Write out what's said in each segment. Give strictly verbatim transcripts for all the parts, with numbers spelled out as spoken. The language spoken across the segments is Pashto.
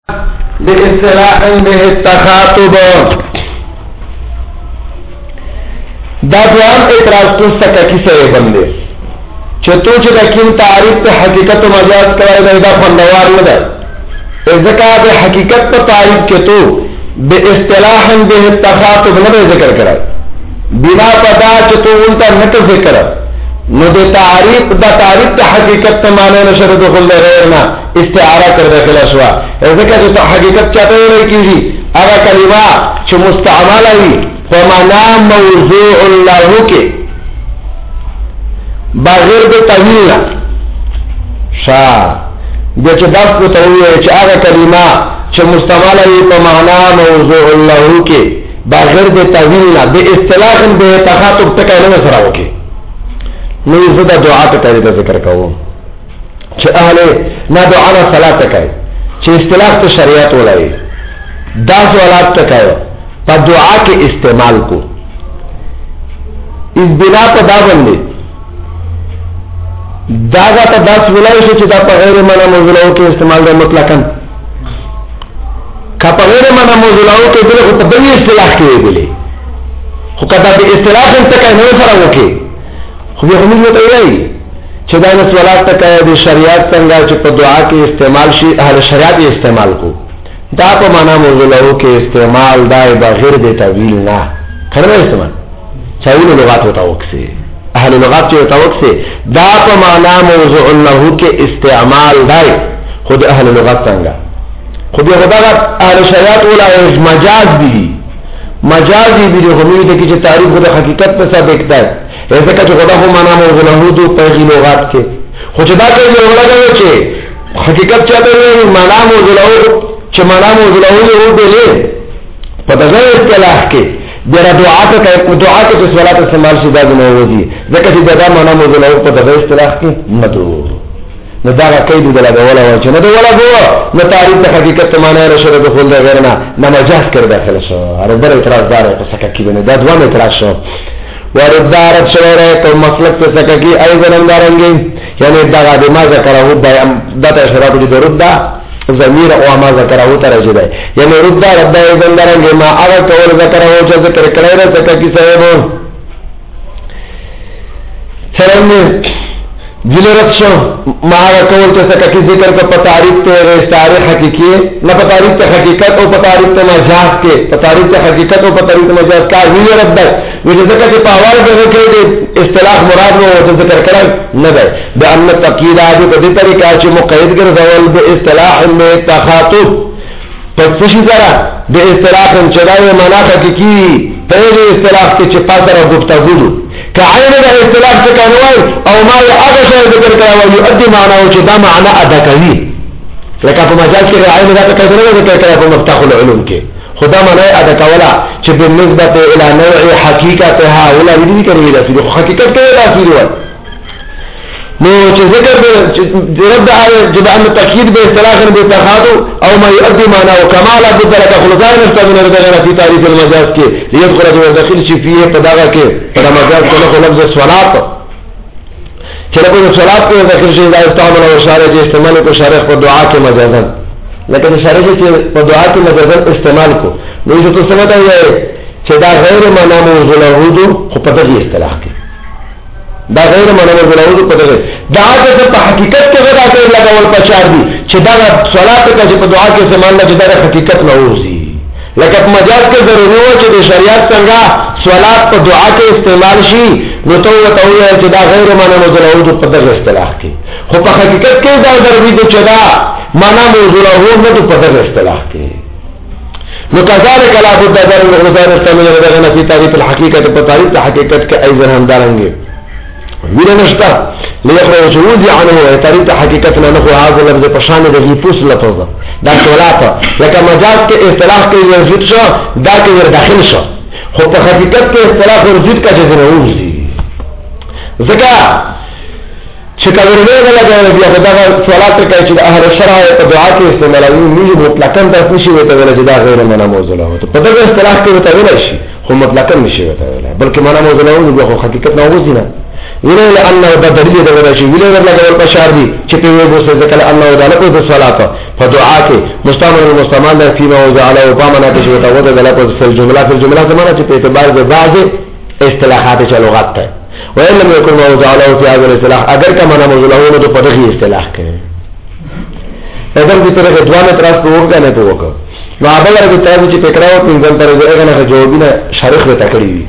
باصطلاح به التخاطب دا دوام اعتراض تو سکا کسی بندے چطو چه دکیم تعریف تا حقیقت و مجاز کرائی دا دا فندوار ندا ذکا بے حقیقت تا تعریف چطو بے اصطلاح به التخاطب ندا ذکر کرائی بنا پدا چطو انتا نکر ذکر نو دے تعریف دا تعریف تا حقیقت تا مانے نشر دخل غیرنا استعارہ کر داخل اشوا ذکا چطو حقیقت چاہتا ہے رہی کیجی اگا کلمہ چو مستعمل آئی فمانا موضوع اللہ کے بغیر دے طویلنا شاہ جو چو دست کو طویل ہے چو آگا کلمہ چو مستعمل آئی فمانا موضوع اللہ کے بغیر دے طویلنا بے اصطلاح بے تخاطب تکا نمہ سراؤ کے نوی زدہ دعا تکا دیتا ذکر کہو چو اہلے نا دعانا صلاح تکا چو اصطلاح تو شریعت ولائی دا سوالات تکا پا دعا کے استعمال کو اس بنا پا دا بندے داغا تا دا سولائی شو چی دا پا غیر منع موزولاؤ کے استعمال دا مطلقاً کا پا غیر منع موزولاؤ کے دلے خود بنی اصطلاح کے دلے خود کا دا بی اصطلاح انتکا نو سرا ہوکے خود یہ خمید ہوتا ہے چی دا سوالات تکا دی شریعت سنگا چی پا دعا کے استعمال شی اہل شریعت استعمال کو دا پا مانا موزلو کے استعمال دائے بغیر دے طویل نا خرمہ استعمال چاہیل لغات ہوتا وقت سے اہل لغات چاہیل ہوتا وقت سے دا پا مانا موزلو کے استعمال دائے خود اہل لغات سنگا خود یہ خدا اہل شریعت اولا مجاز بھی مجازی بھی جو خمید ہے کہ جو تعریف خدا حقیقت پر سا دیکھتا ہے ایسا کہ جو خدا کو مانا موزلو دو پیغی لغات کے خود دا کہ جو خدا گئے چھے حقیقت چاہتے ہیں مانا موزلو چه مانا موزلعونی او بیلے پتا غیر اصطلاح کے دیرا دعا کا دعا کے تو سوالات استعمال شدہ دنو ہو دی ذکر چی دیدا مانا موزلعون پتا غیر اصطلاح کے ندو ندارا کئی دو دلگا والا وچے ندو والا گوا نتعریف تا حقیقت مانا رشد دخول دا غیرنا نمجاز کر داخل شو عرب بر اعتراض دار ہے سکا کی بنے دا دوام اعتراض شو وارد دارت شو رہے تو مسلک تا سکا کی ایزن اندارنگی یعنی دا ما ذکرہو دا تا اشتراک جو دا رد دا ضمیر او ما ذکرہو ترجد ہے یعنی ردہ ردہ ایزن درنگے ما اگر کول ذکرہو چا ذکر کرے رہ سکا کی صحیبو سرمی جلرت شو ما اگر کول چا سکا کی ذکر کا پتاریف تو استعاری حقیقی ہے نا پتاریف تا حقیقت او پتاریف تا مجاز کے پتاریف تا حقیقت او پتاریف تا مجاز کا ہوئی رد ہے ویسے ذکر کے پاوار ذکر کرے اصطلاح مراد میں وہ ذکر کرے نہ بأن تقید آدھو کا دی طریقہ چی مقید گر زول بے اصطلاح میں تخاطب پسشی ذرا بے اصطلاح چدائی مناقع کی کی پہلے اصطلاح کے چپا در گفتگو کہ عین دا اصطلاح سے کہنوائی او ما یا آگا شاید ذکر کرے ولی ادی معنی چی دا معنی ادا کری لیکن پا مجاز کے عین دا تکیدر ذکر کرے پا مفتاح العلوم کے خدا منع ادا کولا چی بالنسبت الى نوع حقیقتها ولا ودی کری لاسیری حقیقت کے لاسیری وقت نو چې ذکر رد آئے جب ان تقید بے اصطلاح بے تخاطب او ما يؤدي معنى وكمال بد لك خلطان نستمن ردغنا في تعریف المجاز کے لیدخل جو دخل شی فیه پداغا کے پدا مجاز کو لکھو لفظ صلات چلکو جو صلات کو دخل شی لا استعمل و شارع جو استعمال کو شارع کو دعا کے مجازن لیکن شارع جو دعا کے مجازن استعمال کو نو جو تو سمجھتا ہے کہ دا غیر معنی موضوع لہودو خو پدغی اصطلاح کے دا غیر منور بلاوزو پتہ گئے دا آتے سے پا حقیقت کے غیر آتے لگا والپچار دی چھ دا صلاة کا چھ پا دعا کے سماننا چھ دا حقیقت نوزی لیکن مجاز کے ضروری ہو چھ دے شریعت سنگا صلاة پا دعا کے استعمال شی نتوت ہوئی ہے چھ دا غیر منور بلاوزو پتہ گئے اصطلاح کی خو پا حقیقت کے دا ضروری تو چھ دا منور بلاوزو تو پتہ گئے اصطلاح کی نکذالک لا بد در الغزان استعمال ردغنا فی تعریف الحقیقت پا تعریف حقیقت کے ایزن ہم دارنگے ویلے نشتا لیخرج وزی عنه تعریف حقیقتنا نخو هذا لفظ پشان دغی پوس لفظ دا تولاتا لکه مجاز کے اصطلاح کے ورزید شو دا کے ور داخل شو خو په حقیقت کے اصطلاح ورزید کا جزر وزی ذکا چې کله لګول بیا دا سوالات کوي چې اهل شرع په دعا کې استعمالوي نه مطلقاً تاسو نشي وته ویل چې دا غیر معنا موضوع ده په دغه اصطلاح کې وته ویل شي خو مطلقاً نشي وته ویل بلکې معنا موضوع نه خو حقیقت نه وځي نه ویل انه د دلیل د ورشي ویل لګول په شعر دي چې په وګو څه ځکه انه د لکه د صلات په دعا کې مستعمل المستعمل فی موضع علی او پامنا کې وته وته د لکه په جمله په جمله زمانه چې په اعتبار د بعض اصطلاحات چې لغت ته وإن لم يكن موضع له في هذا الاصطلاح اگر کا معنی موضوع له نو په دغه اصطلاح کې اگر دې طرح دوانه تراس په ورګه نه توګه نو هغه ورته تاسو چې فکراو پنځم تر دغه نه جوابونه شارخ وته کړی وي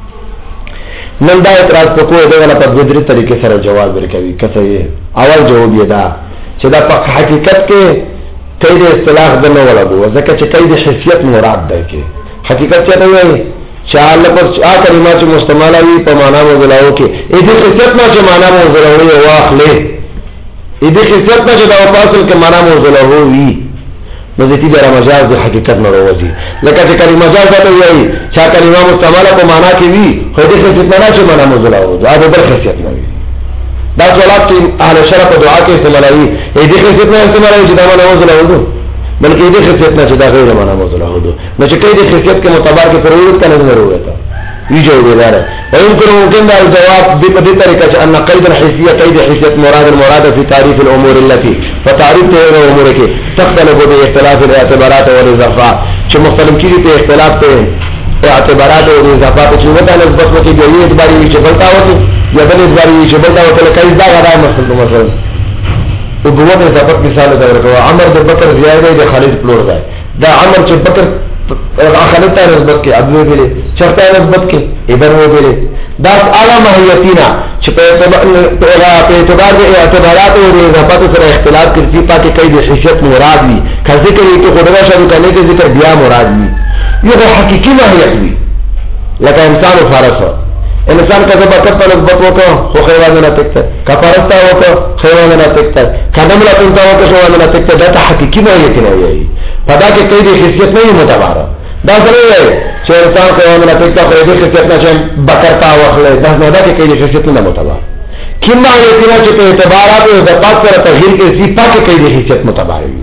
نن دا اعتراض په کوه دغه په بدري طریقې سره جواب ورکوي کته یې اول جواب یې دا چې دا په حقیقت کې قید اصطلاح د نو ولا دو ځکه چې قید حیثیت مراد ده کې حقیقت څه دی چاله پر آ کلمه چې مستعمله وي په معنا موضوعو کې اې دې خصيت ما چې معنا موضوعو واخلې اې دې خصيت ما چې دا فاصل کې معنا موضوعو وي نو دې دې مجاز د حقیقت نه راوځي لکه چې کلمه مجاز ته وایي چې کلمه مستعمله په معنا کې وي خو دې خصيت معنا چې معنا موضوعو دا به بل خصيت نه وي دا څولات چې اهل شرع په دعا کې استعمالوي اې دې خصيت نه استعمالوي چې دا معنا موضوعو بلکې دې خصيت نه چې دا غیر معنا موضوع هودو نو چې کله دې خصيت کې معتبر کې ضرورت کنه ضرورت ہے یہ جو دې دار ويمكن ممكن دا الجواب بهذه طريقه ان قيد الحيثيه قيد حيثيه مراد المراد في تعريف الامور التي فتعريف الامور کې تختلف باختلاف الاعتبارات والاضافات چې مختلف کیږي په اختلاف په اعتبارات او اضافات چې وته نسبت کې دی یو اعتبار یې چې بلتا وته یا بل اعتبار یې چې بلتا وته کله دا غدا مثلا مثلا او بوته ضبط مثال دا ورکو عمر د بکر زیاده د خالد پلور دی دا عمر چې بکر خالد ته نسبت کې ابو ویلې چرته نسبت کې ابن ویلې دا اعلی ماهیتینا چې په اعتبار د اعتبارات او اضافات سره اختلاف کوي پاتې کوي د حیثیت مراد وي کله ذکر یې کې خدای شروع کړي کې ذکر بیا مراد وي یو حقيقي ماهیت وي لکه انسان او فارس انسان کا جب اکت پر نسبت ہوتا خو خیوان نہ تکتا کفارستا ہوتا خیوان نہ تکتا قدم لا تنتا ہوتا خیوان نہ تکتا دا حقیقی ماہیت نہ ہوئی پدا کہ کئی دی حیثیت نہیں متبارا دا ضرور ہے کہ انسان خیوان نہ تکتا خو دی حیثیت نہ چاہم بکرتا وخلے دا دا کہ کئی دی حیثیت نہ متبارا کم ماہیت نہ چاہتے اعتبارات و ضبط پر تغییر کے سیپا کہ کئی دی حیثیت متبارا ہوئی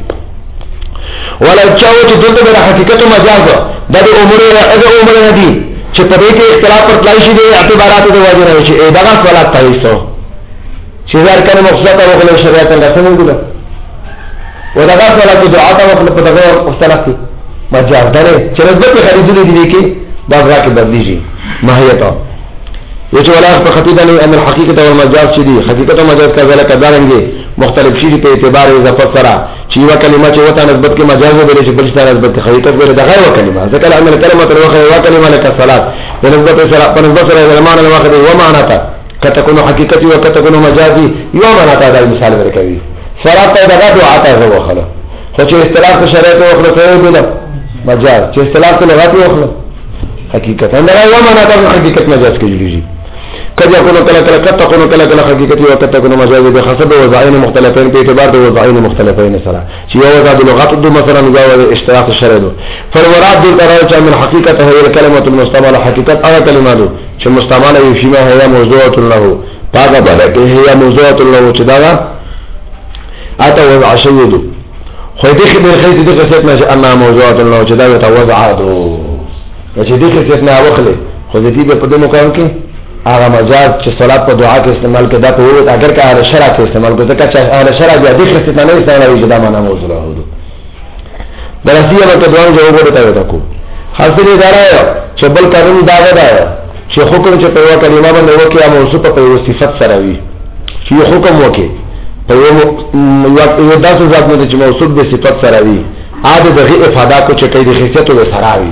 ولا چاہو چی دلتا میرا حقیقت مجاز دا دی عمر اگر عمر ندی چې په دې کې اختلاف پر تلای شي د اعتبارات د وجه نه شي دا غا سوالات تایسو چې ځار کنه مخصوصه او خپل شریعت څنګه څنګه ګل و دا غا سوالات د دعا او خپل په دغه مختلف مجاز ده چې رغبت خریدلې دي کې دا غا کې بدلیږي ماهیت یو چې ولا په خطیبه نه ان الحقیقت او المجاز چې دي حقیقت او مجاز کله کدارنګي مختلف شي په اعتبار اضافه سره چې یو کلمه چې وته نسبت کې مجاز وبلې چې بل څه نسبت حقیقت وبلې دا غیر کلمه ځکه ان الکلمه تر وخت یو کلمه لکه صلات د نسبت سره په نسبت سره د معنا له وخت و معنا ته کته کو حقیقت او کته کو مجازي یو معنا ته دا مثال ورکوي صلات ته دغه دعا ته وخله خو چې اصطلاح شریعت او خپل ته دی مجاز چې اصطلاح ته لغت وخله حقیقت دا یو معنا ته حقیقت مجاز کېږي کله کله کله کله کته کله کله کله حقیقت او کته کله مجاز به حسب وضعین مختلفین په اعتبار د وضعین مختلفین سره چې یو وضع د لغت د مثلا جواب اشتراک الشرع دو فالمراد بالقرار من حقیقت هي الكلمه المستعمله حقیقت هغه کلمات چې مستعمله یو شی ما هي موضوعه له پاګه بلکې هي موضوعه له چې دا اته وضع شید خو دې خبر خیت دې قصت نه ان موضوعه له چې دا توضع دو چې دې قصت نه واخلې خو دې په دې مقام کې هغه مجاز چې صلات په دعا کې استعمال کړه په وخت اگر که اهل شرع کې استعمال کړه ځکه چې اهل شرع بیا د خصيص نه استعمالوي چې دا معنا موضوع راوړي درسیه په دوه جواب ورته وکړو حاصل دا راځي چې بل قانون دا ودا چې حکم چې په یو کلمه باندې وکي یا موصوف په یو صفت سره وي چې حکم وکي په یو یو داسې ذات باندې چې موصوف به صفت سره وي عادت دغه افاده کو چې کوي د خصيص او سره وي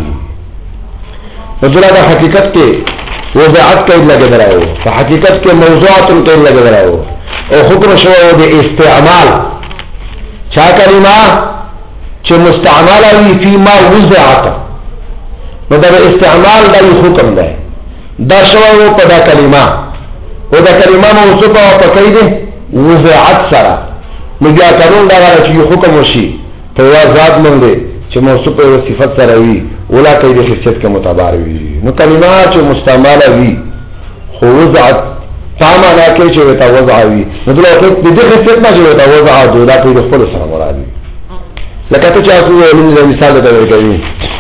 دا حقیقت کې وضعت قید لگے دراؤ فحقیقت کے موضوعات قید لگے دراؤ او حکم شو دے استعمال چا کلمہ چھ مستعمل وی فی ما وضعت نو دا استعمال دا حکم دا دا شو په دا کلمہ او دا کلمہ موصوفه او پکې دے وضعت سره نو بیا قانون دا چې حکم وشي په ذات باندې چې موصوف او صفت سره وي ولا کوي د حیثیت کې متبار وي نو کلمات چې مستعمله وي خو وضعت فاما دا کې چې وتا وضع وي نو دلته د دې خصيت ما چې وتا وضع دو دا په خپل سره مراد دي لکه ته چې تاسو ولې مثال ته ورکوي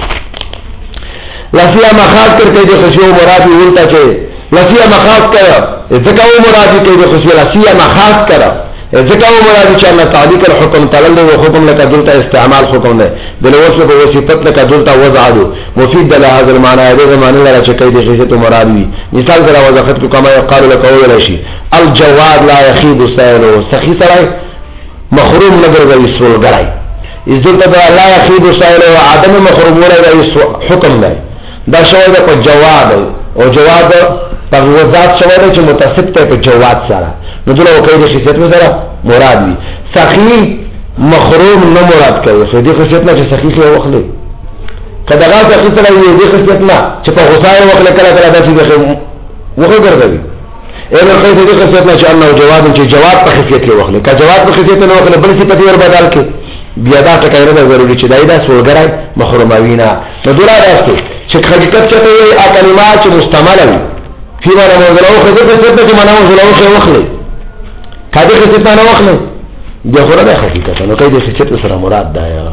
لفظ مخاط کرتے جو خشیو مرادی ولتا چې لفظ مخاط کرا ذکاو مرادی کې جو خشیو لفظ مخاط کرا ذکاو مرادی چې الله تعالی کر حکم تعالی او حکم لك دلتا استعمال حکم ده بل وصف او صفت لك دلتا وضع دو مفيد له هذا المعنى هذا معنی لري چې کې د خشیت مرادی مثال سره وضاحت کو کما يقال لك اول شيء الجواد لا يخيب سائره سخي سره محروم نظر غي سول غړای عزت لا يخيب سائره عدم محروم ولا حکم ده دا شوی ده په جواد او جواد په وضاحت شوی ده چې متصف ته په جواد سره نو دغه کوي د خصيت سره مراد وي سخي محروم نه مراد کوي خو دې خصيت نه چې سخي څه وخلې کله هغه سخي سره یې دې خصيت نه چې په غصای وخلې کله کله داسې وخه ګرځي اې نو خو دې خصيت نه چې انه جواد چې جواد په خصيت کې وخلې کا جواد په خصيت نه وخلې بل څه پتی ور بدل کې بیا دا ټکای نه ضروري چې دایدا سوګرای محروماوینا نو دورا راځي چې حقیقت چته وي ا کلمات چې مستعمل وي فيما موضوعه خو دې څه ته معنا موضوعه خو وخلې کله چې څه نه وخلې بیا خو راځي حقیقت نو کله چې څه سره مراد ده یا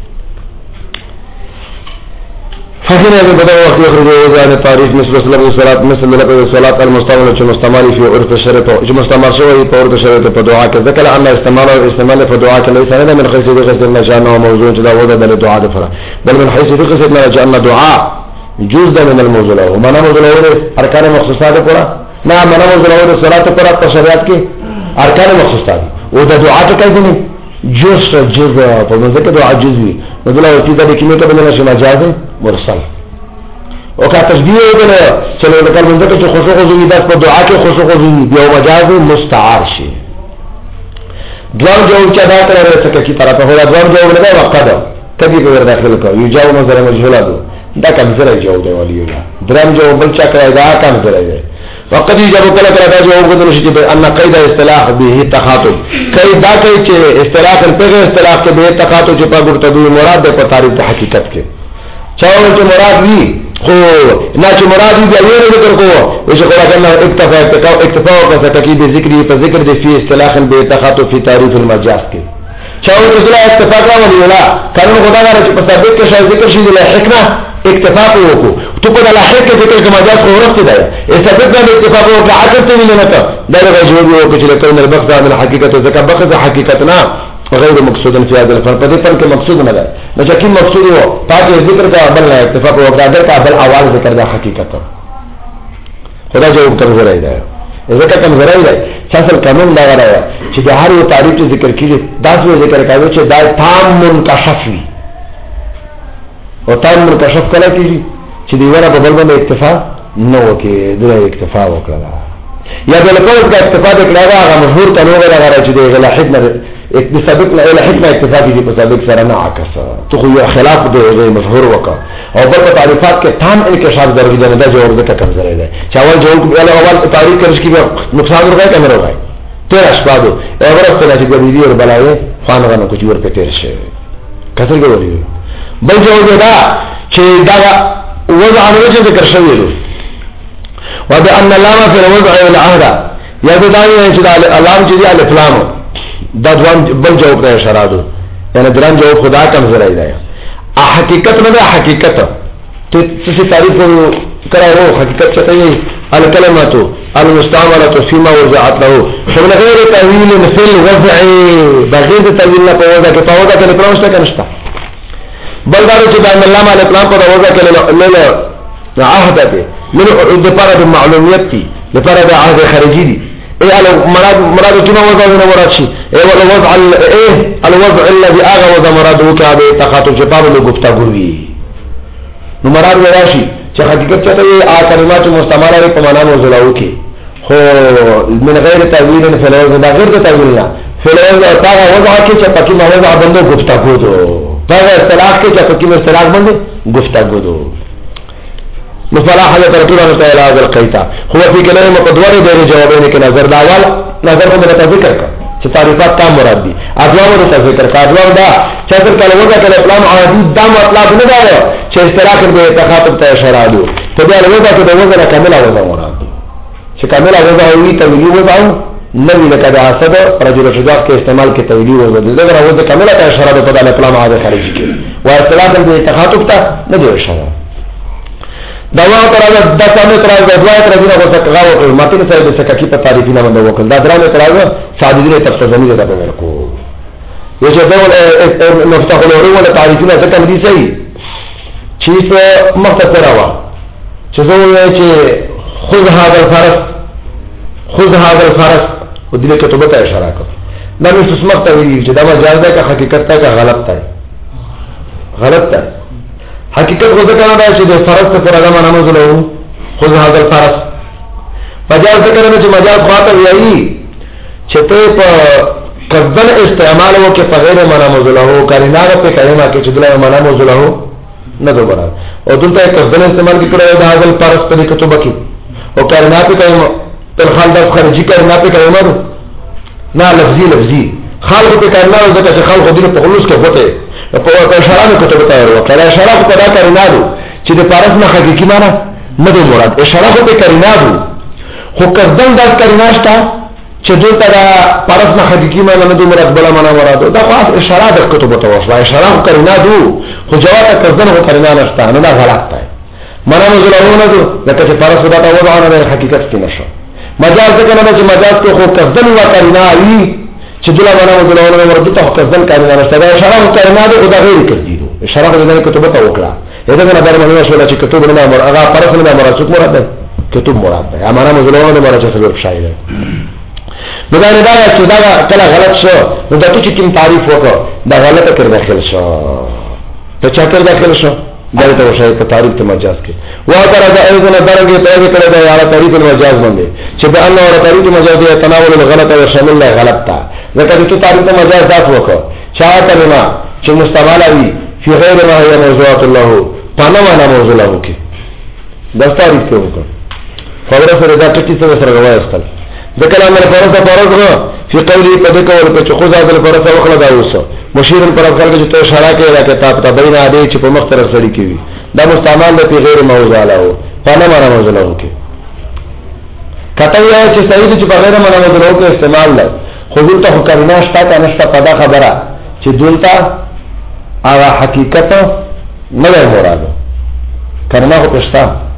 فهنا بدأ وقت يخرج وزان التاريخ مثل سلب الصلاة مثل لب الصلاة المستعمل جو مستعمل في عرف الشرط جو مستعمل شوی په عرف الشرط په دعا کې ذکر ان استعمال او استعمال په دعا کې ليس هذا من حيث ذكر النجانه موضوع جدا وده د دعا د فرا بل من حيث ذكر النجانه دعاء جزء من الموضوع له معنا موضوع له ارکان مخصوصات پورا نه معنا موضوع له صلات پورا په شریعت کې ارکان مخصوصات او د دعا ته کوي نه جزء جزء په ذکر دعا جزوي مثلا او چې د کلمې ته بنل شي مجاز مرسل او کا تشبیه وکړه چې له کله منځ کې خشوع او زوی د په دعا کې خشوع او زوی بیا مجاز مستعار شي دوام جو چې دا کړه څه کی طرف هو دوام جو نه وقته کدی په ور داخل کو یو جاو نظر مجهوله دا کوم سره جو دی ولی درام جو بل چا کړه دا کوم سره دی وقد يجب كلا كلا دا جو وګورئ چې ان قید اصطلاح به تخاطب قید دا کوي چې اصطلاح په اصطلاح کې به تخاطب چې په ګټو مراد ده په تعریف حقیقت کې چاول چې مراد وي خو نه چې مراد دې یو ذکر کوو چې خو راکنه اکتفا اکتفا اکتفا او تکید ذکر په ذکر د فی اصطلاح به تخاطب فی تعریف المجاز کې چاول چې لا اکتفا کوي ولا کله خدا غره چې په سابق کې شای ذکر شي د حکمه اکتفا وکړو تو په لاحق کې ذکر کوم مجاز خو ورته دی استفاد د اکتفا او عادت ته ویل نه دا جواب وکړي چې کله البحث عن الحقیقت ذکر بحث حقیقتنا غیر مقصود فی هذا الفن په دې پر کې مقصود نه ده نو چې کوم مقصود وو پاتې ذکر کا بل نه اتفاق او قدر کا بل اول ذکر د حقیقت خدا جواب تر زرائی ده ذکر کوم زرائی ده چې اصل قانون دا غواړي چې د هر یو تعریف ذکر کیږي داسې ذکر کوي چې دا تام منکشف وي او تام منکشف کله کیږي چې دی ونه په بل باندې اکتفا نه وکي دغه اکتفا وکړه یا د لفظ کا اکتفا د کړه هغه مشهور قانون غواړي چې د غلاحد نه بسابق لا الى حكمه اكتفاء دي بسابق سره نه عکس تو خو یو خلاف د مشهور وکا او بل تعریفات کې تام انکشاف درګی نه دا جوړ د کم زره ده چاول جوړ اول اول تعریف کرش کی نقصان ورغی کنه ورغی تیر اشبادو اورس ته چې د دې ور بلایې خانغه نو کوي ور په تیر شي کثر کوي بل جوړ دا چې دا وضع عن وجه ذکر شوی دی وبان اللام في الوضع والعهد یا دا چې اللام چې دی الفلام دا دوام بل جواب ته اشاره ده یعنی دران جواب خدا کم زرائی ده حقیقت نه ده حقیقت ته څه تعریف کراو حقیقت څه دی الکلمات المستعمله فيما وضعت له من غير تاويل في الوضع بغیر تاویل نه په وضع کې په وضع کې پروسته کنيشتا بل دا چې د علامه الاسلام په وضع کې له عهد ده من د لپاره د معلومیت دي لپاره د عهد خارجي دي ايه مراد مراد كما وضع من مراد شيء ايه الوضع ايه الوضع الذي اغى وضع مراده كابه تخاطب جباب له گفتگو وی نو مراد وراشي چې حقیقت چته ا کلمات مستعمله په معنا موضوعو کې خو من غیر تاویل فلوز دا غیر تاویل نه فلوز تا وضع کې چې پکې موضوع باندې گفتگو دو دا اصطلاح کې چې پکې اصطلاح باندې گفتگو دو مصطلح حاجه ترتیب او تعالی القیتا هو فی کلام مقدور د جوابونه کې نظر داوال نظر په مته ذکر کا چې تعریفات کا مراد دي اجواب ته ذکر کا اجواب دا چې تر کله وګه کله اسلام عادي دا مطلب نه دا چې اشتراک به تخاطب ته اشاره دي ته دا وګه ته د وګه کامل او مراد دي چې کامل وضع وي تویلی وضع نوی لکه د اسد رجل شجاع کې استعمال کې تویلی وضع دغه وضع کامله ته اشاره ده په د کلام عادت خارجي کې و اصطلاح د تخاطب ته نه دی اشاره دا واه تر دا څنګه تر دا دوه تر دغه څخه غواړو ماته څه د سکه په تعریفونه باندې وکړ دا درانه تر سعدی تفسیر زمينه ده به کو یو چې دا مفتاح الاورو ولا تعریفونه څنګه دي صحیح چې په مختصر وا چې زه چې خذ هذا الفرس خذ هذا الفرس ودې کتابه ته اشاره کوي دا نو څه مخته ویل چې دا مجاز ده که حقیقت ده که غلط ده غلط ده حقیقت خو ځکه نه ده چې د فرس ته پر هغه معنا مزلو خذ هذا الفرس مجاز ځکه نه چې مجاز خاطر وایي چې ته په کذن استعمال وکي په غیر معنا مزلو کرینا په کلمه کې چې دغه معنا مزلو نه دوباره او دلته کذن استعمال کې کړو د هذا الفرس په کتابه کې او کرینا په کلمه تر خال د خارجي کرینا په کلمه نه لفظي لفظي خالق په کرینا او ځکه چې خالق دې په خلوص کې وته په اشاره کې کتابه ته ورو کله اشاره په دا کرینا دو چې د فارس نه حقيقي معنا نه دی مراد اشاره په کرینا دو خو کذن د کرینا شته چې دلته دا فارس نه حقيقي معنا نه دی مراد بل معنا مراد دا خاص اشاره د کتابه ته ورو اشاره کرینا دو خو جواب کذن هو کرینا نشته نه دا غلط دی معنا مزلونه دو لکه چې فارس دا وضع نه حقیقت کې نشه مجاز څنګه نه چې مجاز کې خو کذن و کرینا وی چې دغه معنا مزلونه ورته ته کذن کرینا نشته دا اشاره کرینا دو دا غیر کړي اشاره د کتابه ته وکړه دا نه درمه نه شو چې کتاب نه امر هغه پرس نه امر څوک مراد ده کتاب مراد ده معنا مزلونه مراد څه سبب شایده نو دا نه دا چې دا کله غلط شو نو دا چې کوم تعریف وکړه دا غلطه کړ داخل شو ته چا کړ داخل شو دا ته وشای په تعریف ته مجاز کې وا تر دا ایزه درګه ته کړه دا یاره تعریف مجاز باندې چې به الله اور تعریف مجاز دی تناول الغلط او شامل له غلط تا ځکه چې تعریف ته مجاز ذات وکړه چا ته نه چې مستعمل وي فی غیر ما هي موضوعات الله پانا معنا موضوع له کې دا تعریف ته وکړه خبره سره دا ټکی سره غواړي استل د کلام الفرض فرض فی قولی قد کول په خو ذات الفرض وکړه دا اوسه مشیر پر افضل کې ته اشاره کوي راکې تاسو ته بین عادی چې په مختر سړی کوي دا مستعمل دی غیر موضوع له پانا معنا موضوع له کې کته یې چې صحیح چې په غیر معنا موضوع له کې استعمال نه خو دلته کلمه شته کا نشته په دا خبره چې دلته هغه حقیقت نه دی مراد کلمه خو پښتا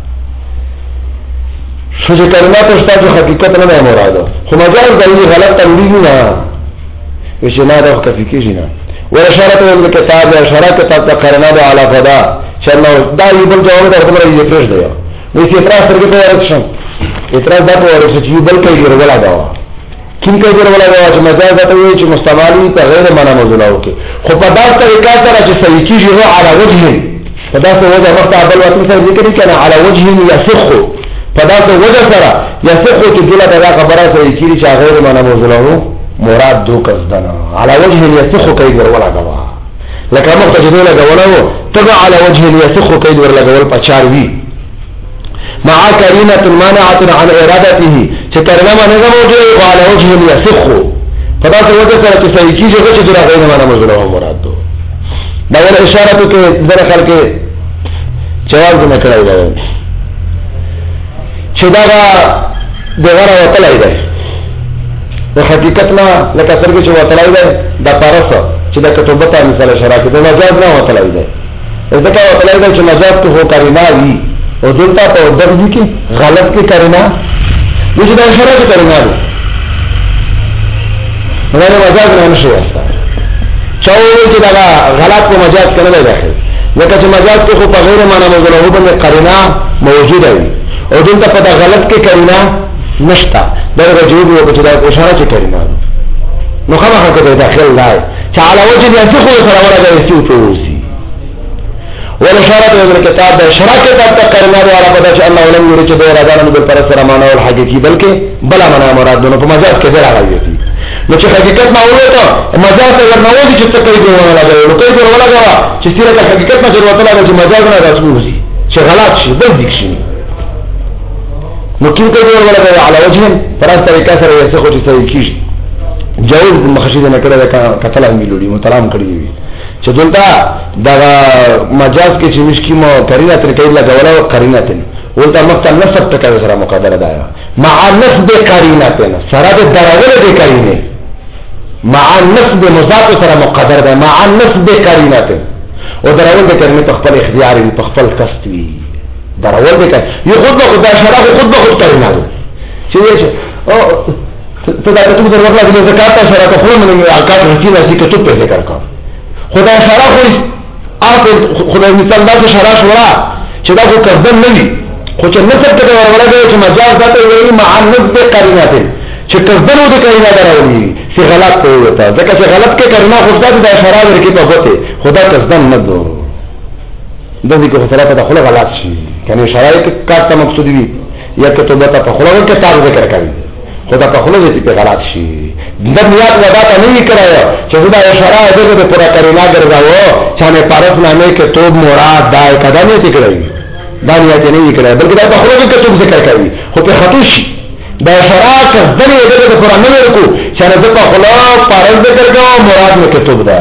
شو چې کلمه پښتا چې حقیقت نه دی مراد خو مجاز دی غلط تنبیه نه وشي ما ده کفي کیږي نه ورشارت الكتاب اشاره کتاب قرنا ده على فدا چنو دا یبل جواب ده کومه یې فرش دی نو چې اعتراض سره ته ورشم اعتراض دا په ورسې چې یبل کوي ورغلا دا کیم کوي ورغلا دا چې مجاز ده وي چې مستعمالي په غیر معنا موضوع اوکي خو په دا طریقه سره چې صحیح کیږي هو على وجه په دا څه وجه مستعمل وقت سره ذکر کړي على وجه يصح په دا څه وجه سره يصح چې دله دا خبره صحیح کیږي چې غیر معنا موضوع مراد دو قصدنا على وجه يسخ كيد ولا غوا لکه مخ ته دې لګولو تبع على وجه يسخ كيد ولا غول پچاروي مع كريمه مانعه عن ارادته چې کرنا باندې موجود على وجه يسخ فدا څه وجه سره چې صحیح کیږي چې دا غیر معنا موضوع مراد دو دا ول اشاره ته کې در خلک جواب نه کړی دا چې دا دغه وتلای دی د حقیقت نه لکه څنګه چې وتلای دی د پارسه چې د کتابه ته مثال اشاره کوي د مجاز نه وتلای دی ځکه وتلای دی چې مجاز ته هو کرینا وي او دلته په دغه کې غلط کې کرینا چې د اشاره کې کرینا دی نو د مجاز نه نشي واسطه چاوي چې دا غلط په مجاز کې نه دی داخل لکه چې مجاز کې خو په غیر معنا موضوع هو باندې کرینا موجوده وي او دلته په غلط کې کرینا نشتا درغه جواب یو چې دا اشاره چې کرینا نو خامخا کې داخل لای چې على وجه يسخ سره ورغه يسوتوسي ولا اشاره د کتاب د شراکت د کرینا د علاوه د چې الله ولم يريد د ارادانو د پر سره معنا او حقيقي بلکې بلا معنا مراد نو په مجاز کې راغلی دي نو چې حقیقت ما وایو مجاز ته ورنوځي چې څه کوي ګورونه لګوي نو کوي ګورونه لګوا چې سیره حقیقت ما ضرورت لري چې مجاز نه راځي چې غلط شي بل ذکر شي نو کیم کوي ورغله على وجه فرض طریقه سره یې څه کوي صحیح کیږي جواز مخشید نه کړه دا کتل ملوړي مترام کړی وي چې دلته دا مجاز کې چې مشکی مو قرینه تر کې لګوله او قرینه تن ولته مقطع نسب ټکر سره مقدره ده مع نسب قرینه سره د درول د قرینه مع نسب مضاف سره مقدر ده مع نسب قرینه او درول د قرینه په خپل اختیار په خپل قصد وي درول د قرینه یو خود به خدای شرع خود به خود قرینه ده چې او ته دا ته د ورغلا د زکات سره په خپل منځ عقاد رسیدل چې کتب په ذکر کا خدای شرع خو اته خدای مثال دا شرع شورا چې دا خو کذب نه وي خو چې نسب ته ورغلا دی چې مجاز ذاته وي مع نسب قرینه ده چې کذب د قرینه دراوي سی غلط ته وته ځکه چې غلط کې کرنا خو ذات د اشاره ورکی په وته خدا کذب نه دو د دې کو سره په خله غلط شي کنه شرایط کارته مقصود وي یا کتابه ته خله ورکه تاسو ذکر کوي خدا په خله دې په غلط شي د نیت ودا ته نه کرایا چې دا اشاره دغه په پورا کرینا ګرځاو چې نه پارس نامه کې توب مراد دای کدا نه تکړی دا نیت نه کرایا بلکې دا په خله کې کتاب ذکر کوي خو په خطو شي دا شراک ځنه دغه په قرآن نه ورکو چې نه په خلا پارس ذکر کوو مراد نه کتاب ده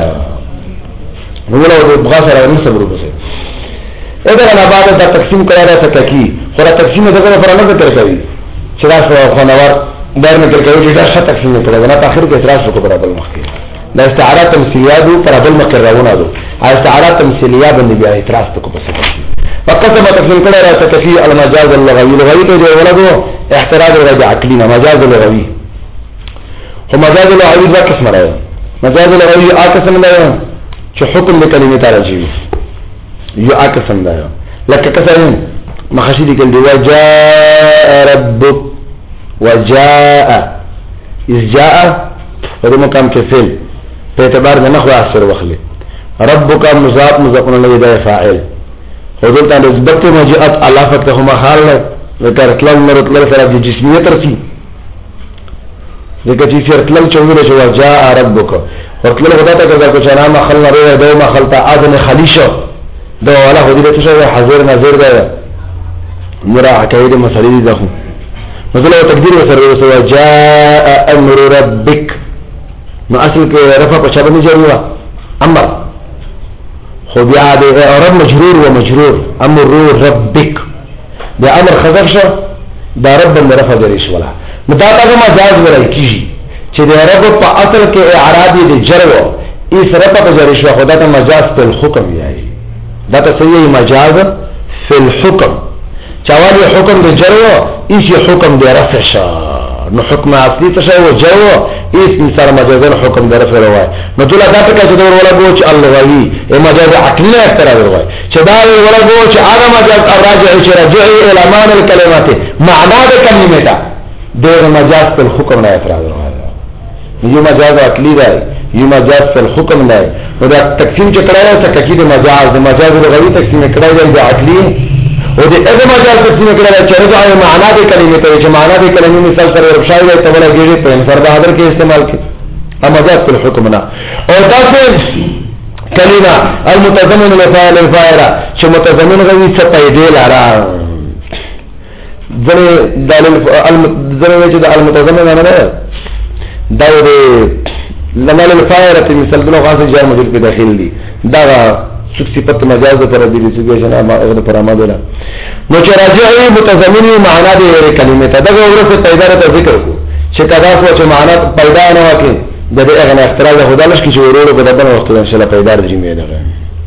نو له بغاسره نه صبر وکړي اذا انا بعد دا تقسیم کړه راځه کی خو را تقسیم دغه په قرآن ذکر کوي چې دا خنوار دار نه کوي چې دا څه تقسیم کړه نه په اخر کې اعتراض وکړه برابر مخکې دا استعاره تمثيليه دو برابر مکررونه دو استعاره تمثيليه باندې بیا اعتراض وکړه پس فقط ما تقسیم کړه راځه کی المجاز اللغوي لغوي ته دی ولګو احتراز الغيب عقلينا مجاز اللغوي هو مجاز اللغوي ذا قسم راځي مجاز اللغوي آ قسم ده چې حکم د کلمې ته راځي یو آ قسم ده لکه کسرین مخشدي کې دی وجاء ربك وجاء اذ جاء په مقام کې فعل په اعتبار د نحو اثر وخلي ربك مضاف مضاف الیه ده فاعل حضور ته نسبت مجاءت علافته حال ذکر اطلال مرتلل سره د جسمیت رسی ذکر چې اطلال چوغله شو جاء ربک ورتلل خدا ته کذا کو چنا ما خلنا ره دو ما خلتا اذن خلیشه دو ولا خدي ته شو حاضر ناظر ده مرا عقید مسلې ده مثلا تقدیر سره سو جاء امر ربک نو اصل کې رفع په شابه نه جوړه امر خو بیا د رب مجرور و مجرور امر ربک دا امر خذف شو دا رب بند رفع جریش ولا مداتا مجاز ولی کیجی چې دا رب په اصل کې اعرابی دی جرو اس رب په جریش و خدا تا مجاز فی الحکم یای دا تا سیئی مجاز فی الحکم چوالی حکم دی جرو اسی حکم دی رفع شا نو حکم اصلی تشا و جرو اس انسان مجازن حکم دی رفع روائی نو دولا دا تکا چه دور ولا گوچ اللغوی ای مجاز عقلی اختراز روائی چه دا ولا گوچ آغا مجاز الراجعی چه رجعی الامان الکلمات معنا دا کلمتا دیر مجاز پر حکم نا اعتراض روائی یو مجاز عقلی دا یو مجاز پر حکم دا نو دا تقسیم چه کرائی سا ککی دا مجاز دا مجاز لغوی تقسیم کرائی دا عقلی او دې اګه مجال تقسیم کړل چې رجع معنا دې کلمې ته چې معنا دې کلمې مثال سره ورشای وي ته ولا ګیږي په انفر بهادر کې استعمال کې امجاز په حکمنا او تاسو کلمه المتضمن لفاعل الفاعل چې متضمن غوي څه پیدا لاره ځنه دلیل ځنه چې د المتضمن نه ده دا د لمال الفاعل په مثال دغه غاصه جار مجرور په داخل دي دا صفت مجاز پر دې چې جنا ما غره پر اماده نو چې راځي متضمن معنا دې کلمه ته دغه ورته پیدا ته ذکر کو چې کدا څه چې معنا پیدا نه وکي د دې هغه اختراع له خدای لشکې چې ورور په دغه وخت ان شاء الله پیدا درځي مې دغه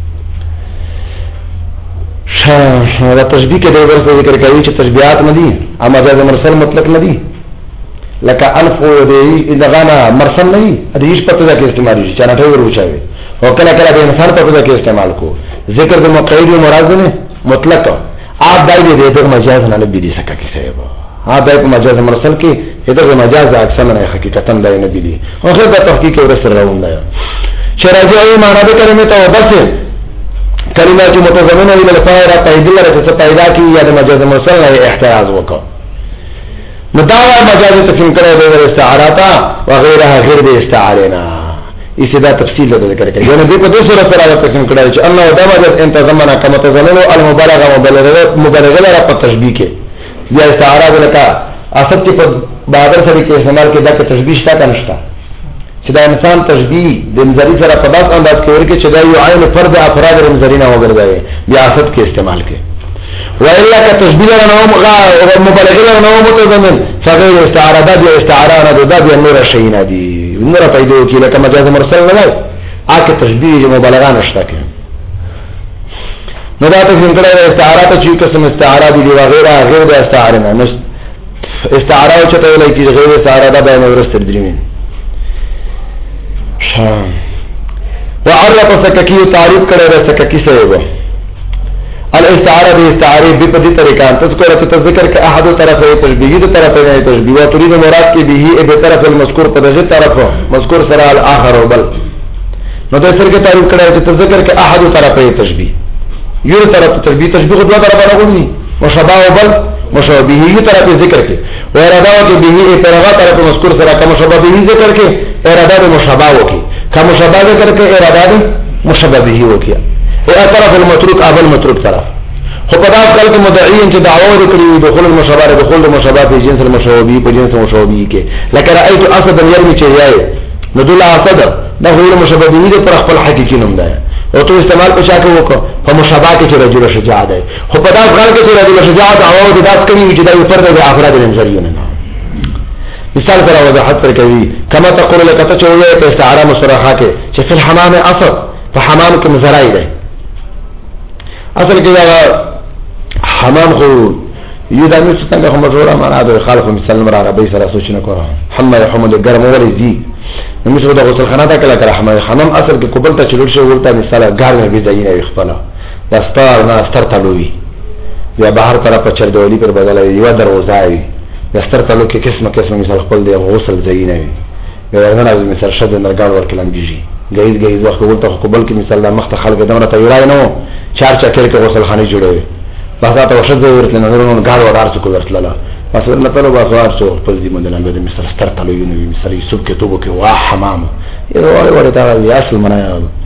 شاه دا تشبیه کې د ورته ذکر کوي چې تشبیهات نه دي اما مجاز مرسل مطلق نه دي لکه الف دې دغه مرسل نه دي د هیڅ پته کې استعمال شي چې نه ته ورچاوي او کله کله د انسان په توګه کې استعمال کو ذکر د مقید او مراد نه مطلق آپ دای دې د مجاز نه لبي دي سکه کې سبب ها دای په مجاز مرسل کې دغه مجاز اکثر نه حقیقتا دای نه دي او خو په تحقیق او سره روان دی چې راځي معنا د کلمې ته بس کلمات متضمنه الى الفاعل پیدا لري چې پیدا کی یا د مجاز مرسل نه احتراز وکړه مدعا مجاز تفهیم کړو د استعارات او غیرها غیر د استعارنا اسی دا تفصیل له ذکر کوي یعنی په دې سره سره تقسیم کړی چې الله دا مجاز انتظامنا کما تزمنو المبالغه مبالغه مبالغه لپاره په تشبیه کې یا استعاره لکه اصل چې په بادر سره کې استعمال کې دا تشبیه شته کنه چې دا انسان تشبیه د نظری سره په داس انداز کې ورکه چې دا یو عین فرد افراد د نظرینه وګرځي بیا اصل کې استعمال کې والا كتشبيه لنا مبالغه لنا متضمن فغير استعاره ده استعاره ده ده نور شينا دي نور پیدا کی لکه مجاز مرسل نه وای اګه تشبيه مبالغه نشته کې نو دا ته څنګه استعاره ته چې قسم استعاره دي وغيرها غیر د استعاره نه استعاره چې ته ویل کی غیر استعاره ده به ورستر درمین شام وعرف سککی تعریف کړه د سککی څه و الاستعاره باستعاره په دې طریقه تذکر ته ذکر کې احد طرفه تشبیهی د طرفه نه تشبیه او تريد مراد کې به به طرف المذکور په دغه طرفه مذکور سره الاخر او بل نو د سر کې تعریف کړه چې ذکر کې احد طرفه تشبیه یو طرف تشبیه تشبیه دوه طرفه راغلي مشابه او بل مشابه یو طرف ذکر کې او اراده کې به طرفه طرف مذکور سره کوم مشابه به ذکر کې اراده مشابه وکي کوم مشابه ذکر کې اراده مشابه به وکي او طرف المتروك ابل متروك طرف خو په دا کال کې مدعیین چې دعوه وکړي دخول المشابه دخول المشابه په جنس المشابه په جنس المشابه کې لکه رايت اسد يرمي چې یای ندل اسد دا غیر مشابه دي پر خپل حقيقي نوم ده او تو استعمال په شاکه وکړه په مشابه کې چې رجل شجاع ده خو په دا کال کې چې رجل شجاع دعوه د داس کوي چې دا یو پر د افراد الانزريون مثال پر وضاحت پر کوي کما تقول لك تچوي په استعاره مصرحه کې چې في الحمام اصل په حمام کې مزرای ده اصل کې دا حمام خو یو د امیر څنګه هم مشوره معنا د خالق مثال نمبر عربی سره سوچ نه کوه حمام حمد ګرم ولې دي نو موږ د غسل خانه ته کله کله حمام حمام اصل کې کوبل ته چلول شو ورته مثال ګرم به ځای نه خپل دستار نه استر تلوي یا بهر طرف په چردولی پر بدل یو دروازه وي دستار تلو کې قسمه قسمه مثال خپل دی غسل ځای نه وي ورنه از مثال شد نرګاړ ورکلم کیږي گئی گئی وخت ولته قبول کې مثال د مخته خلک دمره تیارای نو چار چکر کې غسل خانه جوړوي باسا ته وشد ورته نه نورونو غاړ وډار څو ورتللا بس نه په لو باسوار څو خپل دي مدلان به مثال ستر تلو یو نو مثال یوسف کې توبو کې واه حمام یو وړ وړ تا وی اصل منه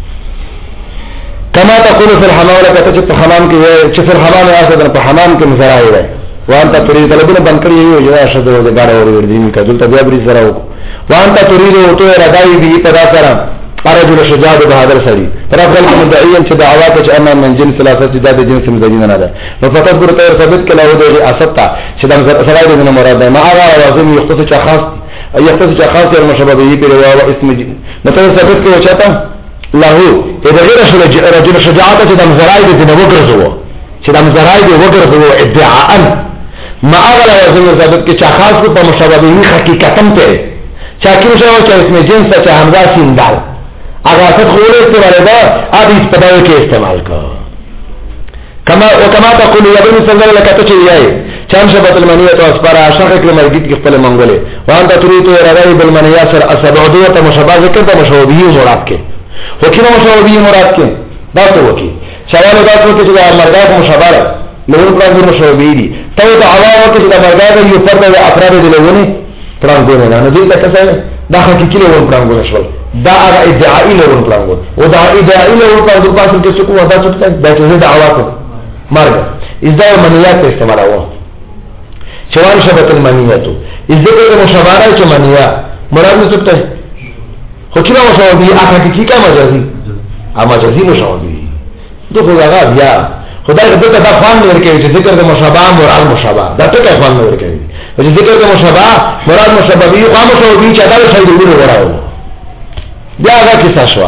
کما تقول في الحمام لك تجد حمام کې چې في الحمام اسد په حمام کې مزرای وي وانت تريد طلبونه بنکړي یو یا شد د غاړ ور ور دي کې دلته بیا بری سره وانت تريد او تو ردای به پدا سره رجل شجاع بهادر سری طرف خلق مدعیان چې دعوات چې اما من جنس ثلاثه چې د جنس مزینه نه ده نو فقط ګور ته ثابت کله و د اسطا چې د سره د مراد ده ما هغه لازم یختص خاص یختص خاص او مشابه به په او اسم نو ته ثابت کوي چې تا له اذا غیر رجل شجاعت چې د مزرای د نه وګرځو چې د مزرای د وګرځو ادعاء ما هغه لازم ثابت کې چې خاص په مشابه به حقیقتا ته چې کوم شی چې اسم جنس چې حمزه سیندال اگر اسد خولے استعمال دا اب اس پداوے کے استعمال کا کما وکما تقول یا بني صلی الله علیه وسلم یای چان شبت المنیه تو اسپر عاشق کے مرگت کے خپل منگولے وان تريد اراده بالمنیه سر اسبعدیه مشابه ذکر د مشابهی مراد کے وکیل مشابهی مراد کے دا تو وکی سوال دا تو کہ مراد مشابه لون پر مشابهی دي تو دعوا کہ دا مراد یو فرد او افراد دي لونه پرانګونه نه دي تاسو دا حقیقي لون پرانګونه شول دا هغه ادعایی له ور پلان او دا ادعایی له ور پلان د پاسه کې څه کومه دا څه دا چې دعوا کو مرګ اذا منیات استعمالو چوان شبت المنیات اذا د مشابهه چې منیا مراد څه ته خو کله مشابهه هغه حقیقي کا مجازي ا مجازي مشابهه دغه هغه بیا خدای دې ته دا فهم ورکړي چې ذکر د مشابهه مراد مشابهه دا ټکي فهم ورکړي چې ذکر د مشابهه مراد مشابهه خو مشابهه چې دا شی دی وراو بیا هغه کیسه شو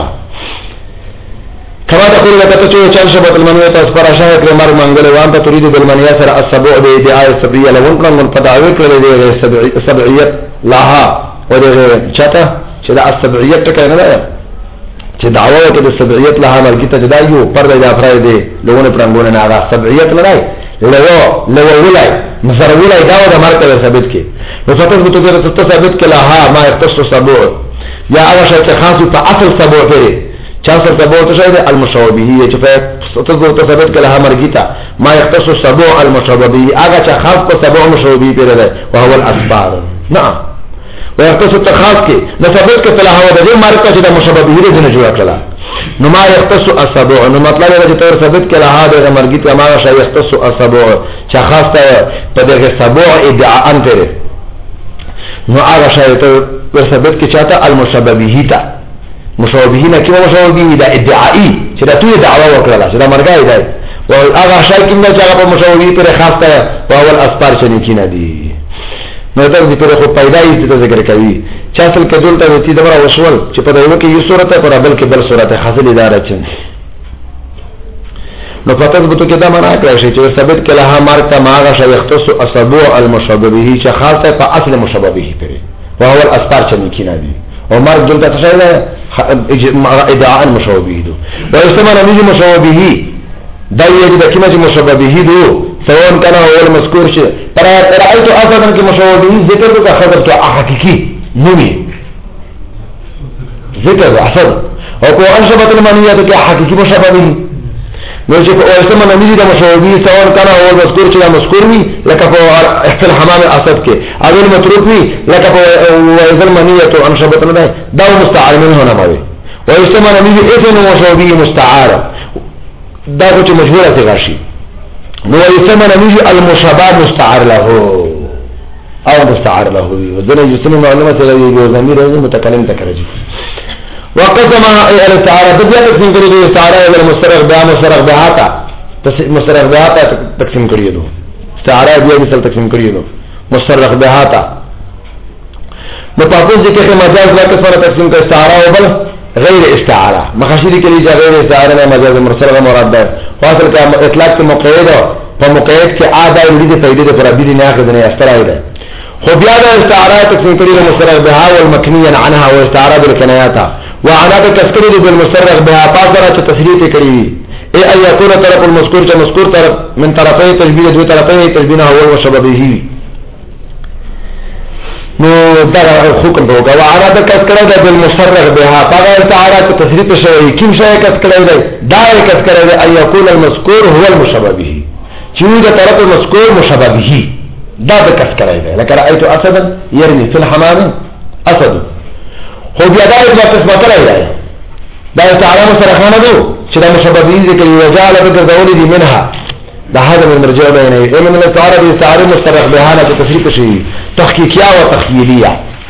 کما تقول لك تچو چل شبت المنیه تاسفر شاهد لمر منگل وان ته تريد بالمنیه سر السبع به ادعاء السبعيه لون من پداوی کړل دی سبعیت لها او دغه چاته چې د السبعیت ټکای نه ده چې دعوه ته د سبعیت لها مرګ ته جدا یو پر د افراد دی لونه پرنګونه نه هغه سبعیت نه دی لو لو ولای مصر ولای دا د مرګ ثابت کی نو فتح بتو ته ثابت کله ها ما يختص سبع یا هغه شی چې خاص په اصل سبب لري چې اصل سبب ته شی د المشابهه چې په تاسو ته ثابت کله مرګیتا ما يختص سبب المشابهه هغه چې خاص په سبب مشابهه پیره ده او هو الاسباب نعم ويختص التخاص کې نو ثابت کله هغه د مرګ چې د مشابهه نه جوړ کړه نو ما يختص السبب نو مطلب دا چې تاسو ثابت کله هغه د مرګیتا ما شی يختص السبب چې خاص ته په دغه سبب ادعاء انته نو هغه شی ته ثابت کې چاته المشابهه تا مشابهه نه کې مشابهه دا ادعایی چې دا توې دعوا وکړه چې دا مرګای دی واغه شای کینه چې هغه په مشابه پر خاص ته او اول اسپار چني کینه دي نو دا دې پر خو پیدا یې ته ذکر کوي چې اصل کې دلته وتی دغه وشول چې په دغه کې یو صورت پر بل کې بل صورت حاصل اداره چن نو فتح بتو کې دا معنا کړی شي چې ثابت کله ها مارک ما هغه شی يختص اسبوع المشابه به چې خاص ته په اصل مشابه به پرې او اول اسپار چني کینه دي او مارک دلته څه شي ادعاء المشابه به دو او استعمال نيجي مشابه به دا یې د کیمه چې مشابه به دو سواء كان اول مذکور شي پر رأيت اصلا کې مشابه به ذکر کو خبر کې حقيقي نومي ذکر اصل او کو انشبت المانیات کې حقيقي مشابه به نو چې او اسمه نميذ د مشابه به سواء كان اول مذکور چې مذکور وي لکه په احتل حمام الاسد کې اول متروک وي لکه په وزن منیت انشبت نه دا مستعار منه نه ماوي او اسمه نميذ اسم مشابه به مستعار دا چې مجبوره ته راشي نو يسمى نميذ المشابه مستعار له او مستعار له وذن يسمى معلومه له ضمير متكلم تکرجي وقسمها الى الاستعاره بدل تقسيم کړي دي استعاره الى المسترغ بها مسترغ بها تا مسترغ بها تا تقسيم کړي دي استعاره بیا مثال تقسيم کړي دي مسترغ بها تا نو په دې کې مجاز لا قسمه تقسيم کړي استعاره او بل غیر استعاره مخاشری کې لري غیر استعاره نه مجاز مرسل مراد ده حاصل کا اطلاق کې مقید په مقید کې عاده لري د فائدې پر ابي نه اخذ نه استعاره ده خو بیا د استعاره تقسیم کړي مسترغ بها والمكنيه عنها واستعاره بالكنايات وعناده تذکری بالمسترغ بها پاسره چې تسریح کړي اي اي يكون طرف المذكور چې مذکور طرف من طرفي تشبيه دوی طرفي تشبيه هو وشبهه نو دا حکم به وکړه عربه کس کړه د بالمصرح بها هغه استعاره ته تصریح شوی کوم شی کس کړه دی دا کس کړه دی اي يكون المذكور هو المشبه به چې د طرف المذكور مشبه به دا د کس کړه دی لکه رايت اسدا يرمي في الحمام اسد خو بیا دا د قسمه کړه دی دا استعاره مصرحانه دو چې دا مشبه به ذکر وجعل بذول دي منها ده هذا من مرجع بينه اي من الاستعاره دي استعاره مصرح بها له تصريح شيء تحقيقيه وتخيليه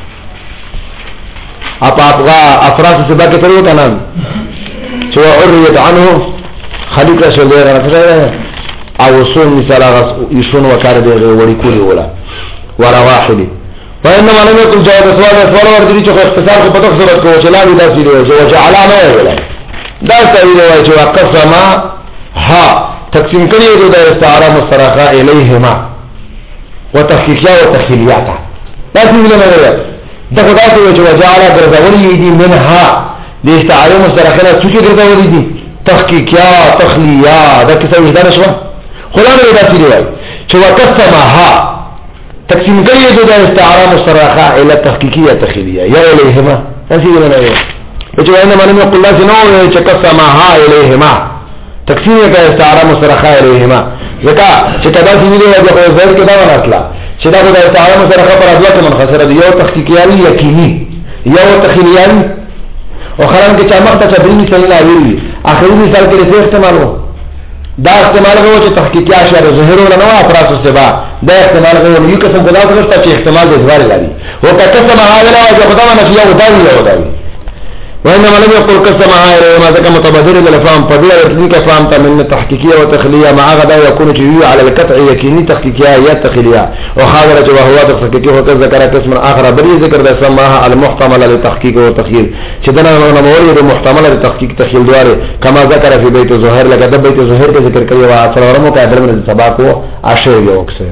اطاقا افراس سبا کې ترو کنه چې عريت عنه خلق رسول الله غره او سن مثال يشون وكار دي وړي کولي ولا ولا واحد وانما لم يكن جواب سوال سوال ورته چې اختصار په پټه صورت کو چې لا دي داسې دی چې جعل ما ولا دا تعبیر وایي چې قسم ها تقسیم کړي د استعاره مصرحه الیهما وتحقیقیا وتخیلیاتا دا څه ویل نه وایي دا خدای ته چې وجعل درځولې دي منها د استعاره مصرحه نه څه درځولې دي تحقیقیا تخلییا دا څه ویل نه شو خلانه دا څه دی وایي چې وقسمها تقسیم کړي د استعاره مصرحه الی تحقیقیا تخلییا یا الیهما څه ویل نه وایي چې وانا معلومه يقول الله نو چې قسمها الیهما تقسیم کا استعاره مصرحه الیهما ځکه چې کدا چې ویلو د زهر کې دا وناتلا چې دا د استعاره مصرحه پر اضافه منحصره دی یو تحقیقي یقیني یو تخیلي او خلان کې چې مخ ته تبرینی صلی الله علیه اخري مثال کې څه احتمال وو دا احتمال وو چې تحقیقي اشاره ظاهر ولا نو افراس سبا دا احتمال وو یو قسم خدا ورسته چې احتمال د ظاهر لري او کته ما هاولا او خدا ما نفي او داوي او داوي وانما لم يقل قسمها ما ذكر متبادر للافهام فضيله تلك افهام من تحقيقيه وتخليه مع غدا يكون جوي على القطع يقيني تحقيقيه يا تخليه وخاضر وهو تحقيقيه وذكر قسم اخر بري ذكر سماها المحتمل للتحقيق والتخيل شدنا نموري محتمل للتحقيق تخيل دواره كما ذكر في بيت الظهير لقد بيت الظهير ذكر كيوا واثر ورمو كادر من سباقو اشير يوكسه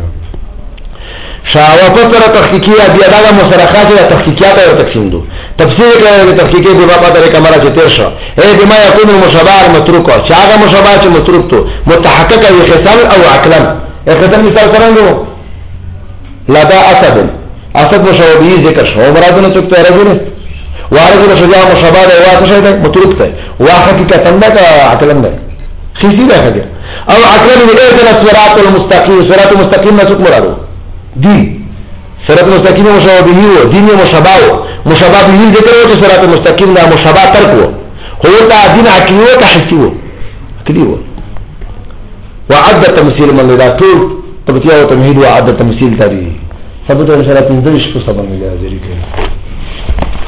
شاوه فسر تحقیقیه بیا دا مصرحات د تحقیقات او تقسیم دو تفسیر کوي د تحقیقي په باب طریقه مره چې تیر شو اے بما يكون مشابه متروک چې هغه مشابه چې متروک تو متحقق وي خصال او عقلا اختصار مثال څنګه لا دا اسد اسد مشابه ذکر شو مرادونه څه رجل وارجل شجاع مشابه او واقع ده متروک ده وحقیقتا ده عقلا ده خيسي ده او عقلا دې د صراط المستقيم صراط المستقيم څه مرادو دي صراط مستقيم مشابه هو دين مشابه مشابه به ذکر او صراط مستقيم دا مشابه ترک هو تا دين عقلي او حسي هو عقلي هو وعد تمثيل من ذا طول تبتيا وتمهيد وعد تمثيل تاريخ ثبت رسالة تنزلش في صبر من ذلك